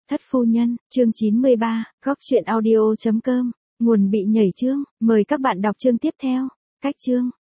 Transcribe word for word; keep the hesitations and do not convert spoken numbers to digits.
Thất phu nhân, chương chín mươi ba, góc truyện audio chấm com, nguồn bị nhảy chương, mời các bạn đọc chương tiếp theo. Cách chương